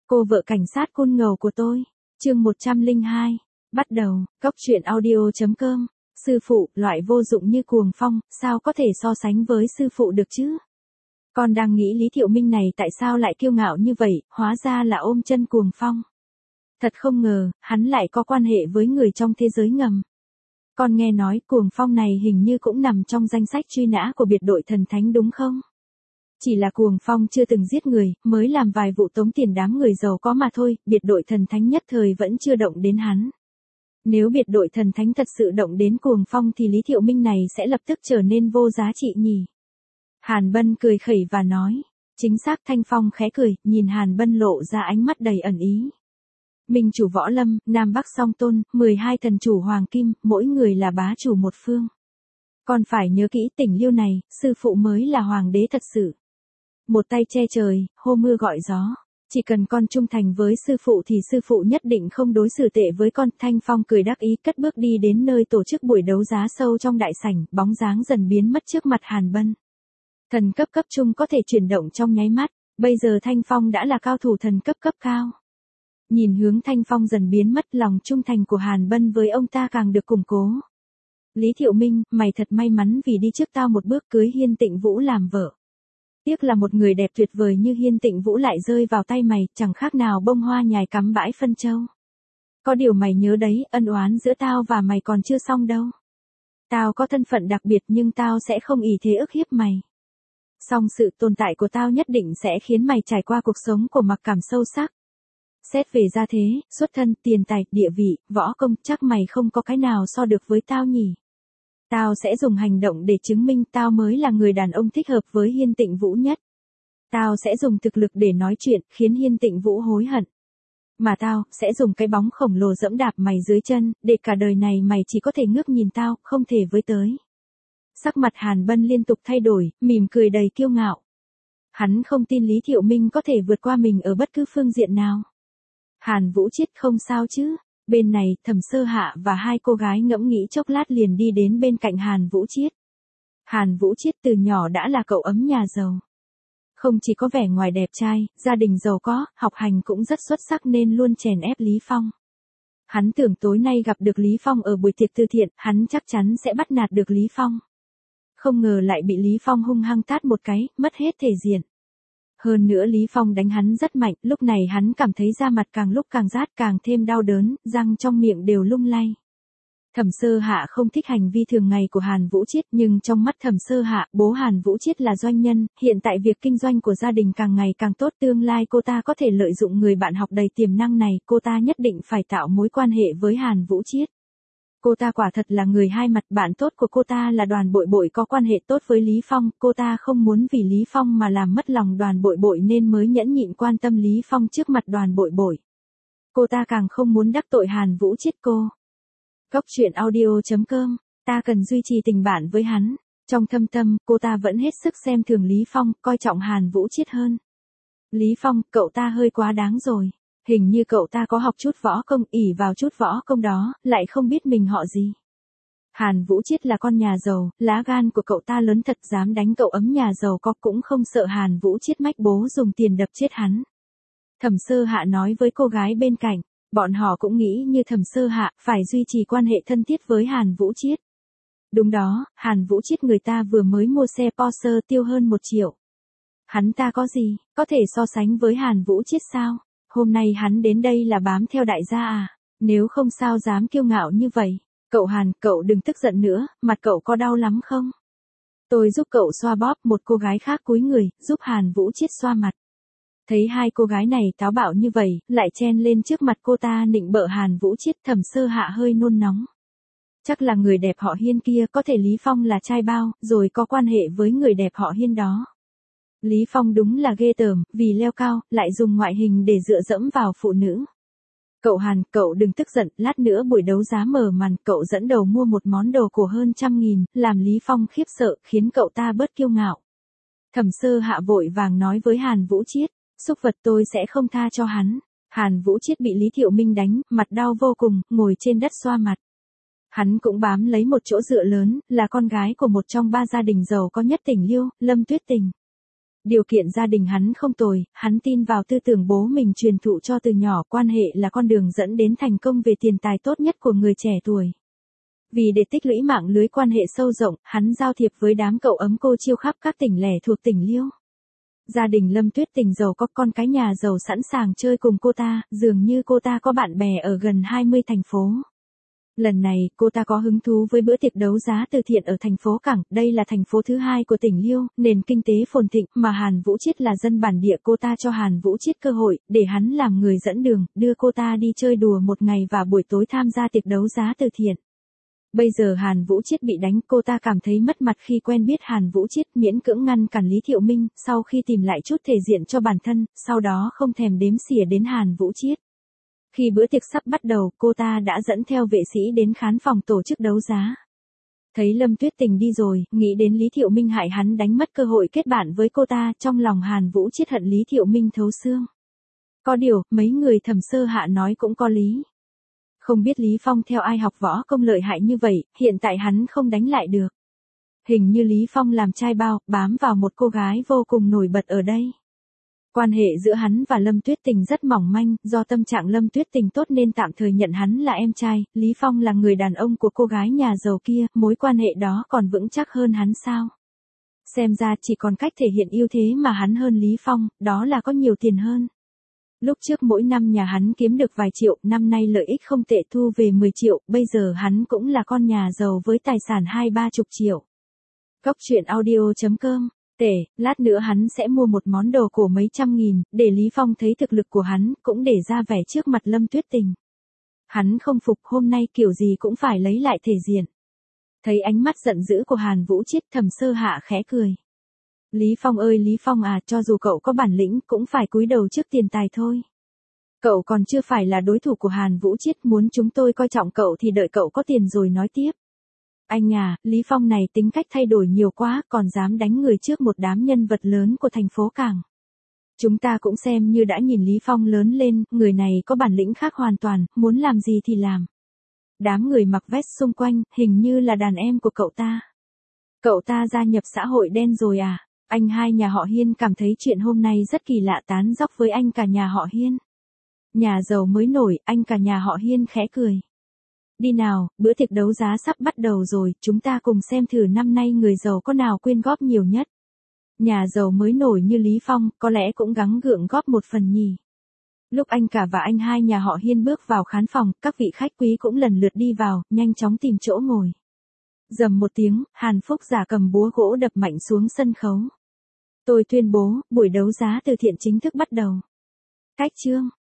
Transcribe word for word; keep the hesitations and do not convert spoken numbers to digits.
Cô vợ cảnh sát côn ngầu của tôi. Chương một trăm lẻ hai. Bắt đầu. Cốc truyện audio.com. Sư phụ, loại vô dụng như Cuồng Phong, sao có thể so sánh với sư phụ được chứ? Con đang nghĩ Lý Thiệu Minh này tại sao lại kiêu ngạo như vậy, hóa ra là ôm chân Cuồng Phong. Thật không ngờ, hắn lại có quan hệ với người trong thế giới ngầm. Con nghe nói Cuồng Phong này hình như cũng nằm trong danh sách truy nã của biệt đội thần thánh đúng không? Chỉ là Cuồng Phong chưa từng giết người, mới làm vài vụ tống tiền đám người giàu có mà thôi, biệt đội thần thánh nhất thời vẫn chưa động đến hắn. Nếu biệt đội thần thánh thật sự động đến Cuồng Phong thì Lý Thiệu Minh này sẽ lập tức trở nên vô giá trị nhỉ. Hàn Bân cười khẩy và nói. Chính xác. Thanh Phong khẽ cười, nhìn Hàn Bân lộ ra ánh mắt đầy ẩn ý. Minh chủ võ lâm, Nam Bắc song tôn, mười hai thần chủ hoàng kim, mỗi người là bá chủ một phương. Còn phải nhớ kỹ tỉnh Liêu này, sư phụ mới là hoàng đế thật sự. Một tay che trời, hô mưa gọi gió. Chỉ cần con trung thành với sư phụ thì sư phụ nhất định không đối xử tệ với con. Thanh Phong cười đắc ý cất bước đi đến nơi tổ chức buổi đấu giá sâu trong đại sảnh, bóng dáng dần biến mất trước mặt Hàn Bân. Thần cấp cấp trung có thể chuyển động trong nháy mắt, bây giờ Thanh Phong đã là cao thủ thần cấp cấp cao. Nhìn hướng Thanh Phong dần biến mất, lòng trung thành của Hàn Bân với ông ta càng được củng cố. Lý Thiệu Minh, mày thật may mắn vì đi trước tao một bước cưới Hiên Tịnh Vũ làm vợ. Tiếc là một người đẹp tuyệt vời như Hiên Tịnh Vũ lại rơi vào tay mày, chẳng khác nào bông hoa nhài cắm bãi phân châu. Có điều mày nhớ đấy, ân oán giữa tao và mày còn chưa xong đâu. Tao có thân phận đặc biệt nhưng tao sẽ không ỷ thế ức hiếp mày. Song sự tồn tại của tao nhất định sẽ khiến mày trải qua cuộc sống của mặc cảm sâu sắc. Xét về gia thế, xuất thân, tiền tài, địa vị, võ công, chắc mày không có cái nào so được với tao nhỉ. Tao sẽ dùng hành động để chứng minh tao mới là người đàn ông thích hợp với Hiên Tịnh Vũ nhất. Tao sẽ dùng thực lực để nói chuyện, khiến Hiên Tịnh Vũ hối hận. Mà tao, sẽ dùng cái bóng khổng lồ dẫm đạp mày dưới chân, để cả đời này mày chỉ có thể ngước nhìn tao, không thể với tới. Sắc mặt Hàn Bân liên tục thay đổi, mỉm cười đầy kiêu ngạo. Hắn không tin Lý Thiệu Minh có thể vượt qua mình ở bất cứ phương diện nào. Hàn Vũ Chiết không sao chứ? Bên này, Thẩm Sơ Hạ và hai cô gái ngẫm nghĩ chốc lát liền đi đến bên cạnh Hàn Vũ Chiết. Hàn Vũ Chiết từ nhỏ đã là cậu ấm nhà giàu. Không chỉ có vẻ ngoài đẹp trai, gia đình giàu có, học hành cũng rất xuất sắc nên luôn chèn ép Lý Phong. Hắn tưởng tối nay gặp được Lý Phong ở buổi tiệc từ thiện, hắn chắc chắn sẽ bắt nạt được Lý Phong. Không ngờ lại bị Lý Phong hung hăng tát một cái, mất hết thể diện. Hơn nữa Lý Phong đánh hắn rất mạnh, lúc này hắn cảm thấy da mặt càng lúc càng rát, càng thêm đau đớn, răng trong miệng đều lung lay. Thẩm Sơ Hạ không thích hành vi thường ngày của Hàn Vũ Chiết, nhưng trong mắt Thẩm Sơ Hạ, bố Hàn Vũ Chiết là doanh nhân, hiện tại việc kinh doanh của gia đình càng ngày càng tốt, tương lai cô ta có thể lợi dụng người bạn học đầy tiềm năng này, cô ta nhất định phải tạo mối quan hệ với Hàn Vũ Chiết. Cô ta quả thật là người hai mặt, bạn tốt của cô ta là Đoàn Bội Bội có quan hệ tốt với Lý Phong, cô ta không muốn vì Lý Phong mà làm mất lòng Đoàn Bội Bội nên mới nhẫn nhịn quan tâm Lý Phong trước mặt Đoàn Bội Bội. Cô ta càng không muốn đắc tội Hàn Vũ Chiết cô. Cốc truyện audio.com, ta cần duy trì tình bạn với hắn. Trong thâm tâm, cô ta vẫn hết sức xem thường Lý Phong, coi trọng Hàn Vũ Chiết hơn. Lý Phong, cậu ta hơi quá đáng rồi. Hình như cậu ta có học chút võ công, ỷ vào chút võ công đó, lại không biết mình họ gì. Hàn Vũ Chiết là con nhà giàu, lá gan của cậu ta lớn thật, dám đánh cậu ấm nhà giàu có, cũng không sợ Hàn Vũ Chiết mách bố dùng tiền đập chết hắn. Thẩm Sơ Hạ nói với cô gái bên cạnh, bọn họ cũng nghĩ như Thẩm Sơ Hạ, phải duy trì quan hệ thân thiết với Hàn Vũ Chiết. Đúng đó, Hàn Vũ Chiết người ta vừa mới mua xe Porsche tiêu hơn một triệu. Hắn ta có gì, có thể so sánh với Hàn Vũ Chiết sao? Hôm nay hắn đến đây là bám theo đại gia à, nếu không sao dám kiêu ngạo như vậy. Cậu Hàn, cậu đừng tức giận nữa, mặt cậu có đau lắm không? Tôi giúp cậu xoa bóp. Một cô gái khác cúi người, giúp Hàn Vũ Chiết xoa mặt. Thấy hai cô gái này táo bạo như vậy, lại chen lên trước mặt cô ta nịnh bợ Hàn Vũ Chiết, Thẩm Sơ Hạ hơi nôn nóng. Chắc là người đẹp họ Hiên kia, có thể Lý Phong là trai bao, rồi có quan hệ với người đẹp họ Hiên đó. Lý Phong đúng là ghê tởm, vì leo cao, lại dùng ngoại hình để dựa dẫm vào phụ nữ. Cậu Hàn, cậu đừng tức giận, lát nữa buổi đấu giá mở màn, cậu dẫn đầu mua một món đồ của hơn trăm nghìn, làm Lý Phong khiếp sợ, khiến cậu ta bớt kiêu ngạo. Thẩm Sơ Hạ vội vàng nói với Hàn Vũ Chiết, xúc vật tôi sẽ không tha cho hắn. Hàn Vũ Chiết bị Lý Thiệu Minh đánh, mặt đau vô cùng, ngồi trên đất xoa mặt. Hắn cũng bám lấy một chỗ dựa lớn, là con gái của một trong ba gia đình giàu có nhất tỉnh Liêu, Lâm Tuyết Tình. Điều kiện gia đình hắn không tồi, hắn tin vào tư tưởng bố mình truyền thụ cho từ nhỏ, quan hệ là con đường dẫn đến thành công về tiền tài tốt nhất của người trẻ tuổi. Vì để tích lũy mạng lưới quan hệ sâu rộng, hắn giao thiệp với đám cậu ấm cô chiêu khắp các tỉnh lẻ thuộc tỉnh Liêu. Gia đình Lâm Tuyết Tình giàu có, con cái nhà giàu sẵn sàng chơi cùng cô ta, dường như cô ta có bạn bè ở gần hai mươi thành phố. Lần này, cô ta có hứng thú với bữa tiệc đấu giá từ thiện ở thành phố Cảng, đây là thành phố thứ hai của tỉnh Liêu, nền kinh tế phồn thịnh, mà Hàn Vũ Chiết là dân bản địa. Cô ta cho Hàn Vũ Chiết cơ hội, để hắn làm người dẫn đường, đưa cô ta đi chơi đùa một ngày và buổi tối tham gia tiệc đấu giá từ thiện. Bây giờ Hàn Vũ Chiết bị đánh, cô ta cảm thấy mất mặt khi quen biết Hàn Vũ Chiết, miễn cưỡng ngăn cản Lý Thiệu Minh, sau khi tìm lại chút thể diện cho bản thân, sau đó không thèm đếm xỉa đến Hàn Vũ Chiết. Khi bữa tiệc sắp bắt đầu, cô ta đã dẫn theo vệ sĩ đến khán phòng tổ chức đấu giá. Thấy Lâm Tuyết Tình đi rồi, nghĩ đến Lý Thiệu Minh hại hắn đánh mất cơ hội kết bạn với cô ta, trong lòng Hàn Vũ Chiết hận Lý Thiệu Minh thấu xương. Có điều, mấy người Thẩm Sơ Hạ nói cũng có lý. Không biết Lý Phong theo ai học võ công lợi hại như vậy, hiện tại hắn không đánh lại được. Hình như Lý Phong làm trai bao, bám vào một cô gái vô cùng nổi bật ở đây. Quan hệ giữa hắn và Lâm Tuyết Tình rất mỏng manh, do tâm trạng Lâm Tuyết Tình tốt nên tạm thời nhận hắn là em trai, Lý Phong là người đàn ông của cô gái nhà giàu kia, mối quan hệ đó còn vững chắc hơn hắn sao? Xem ra chỉ còn cách thể hiện ưu thế mà hắn hơn Lý Phong, đó là có nhiều tiền hơn. Lúc trước mỗi năm nhà hắn kiếm được vài triệu, năm nay lợi ích không tệ, thu về mười triệu, bây giờ hắn cũng là con nhà giàu với tài sản hai ba chục triệu. Góc truyện audio chấm com. Tể, lát nữa hắn sẽ mua một món đồ cổ mấy trăm nghìn, để Lý Phong thấy thực lực của hắn, cũng để ra vẻ trước mặt Lâm Tuyết Tình. Hắn không phục, hôm nay kiểu gì cũng phải lấy lại thể diện. Thấy ánh mắt giận dữ của Hàn Vũ Chiết, Thẩm Sơ Hạ khẽ cười. Lý Phong ơi Lý Phong à, cho dù cậu có bản lĩnh cũng phải cúi đầu trước tiền tài thôi. Cậu còn chưa phải là đối thủ của Hàn Vũ Chiết, muốn chúng tôi coi trọng cậu thì đợi cậu có tiền rồi nói tiếp. Anh à, Lý Phong này tính cách thay đổi nhiều quá, còn dám đánh người trước một đám nhân vật lớn của thành phố Cảng. Chúng ta cũng xem như đã nhìn Lý Phong lớn lên, người này có bản lĩnh khác hoàn toàn, muốn làm gì thì làm. Đám người mặc vest xung quanh, hình như là đàn em của cậu ta. Cậu ta gia nhập xã hội đen rồi à? Anh hai nhà họ Hiên cảm thấy chuyện hôm nay rất kỳ lạ, tán dóc với anh cả nhà họ Hiên. Nhà giàu mới nổi, anh cả nhà họ Hiên khẽ cười. Đi nào, bữa tiệc đấu giá sắp bắt đầu rồi, chúng ta cùng xem thử năm nay người giàu có nào quyên góp nhiều nhất. Nhà giàu mới nổi như Lý Phong, có lẽ cũng gắng gượng góp một phần nhỉ. Lúc anh cả và anh hai nhà họ Hiên bước vào khán phòng, các vị khách quý cũng lần lượt đi vào, nhanh chóng tìm chỗ ngồi. Rầm một tiếng, Hàn Phúc giả cầm búa gỗ đập mạnh xuống sân khấu. Tôi tuyên bố, buổi đấu giá từ thiện chính thức bắt đầu. Cách chương.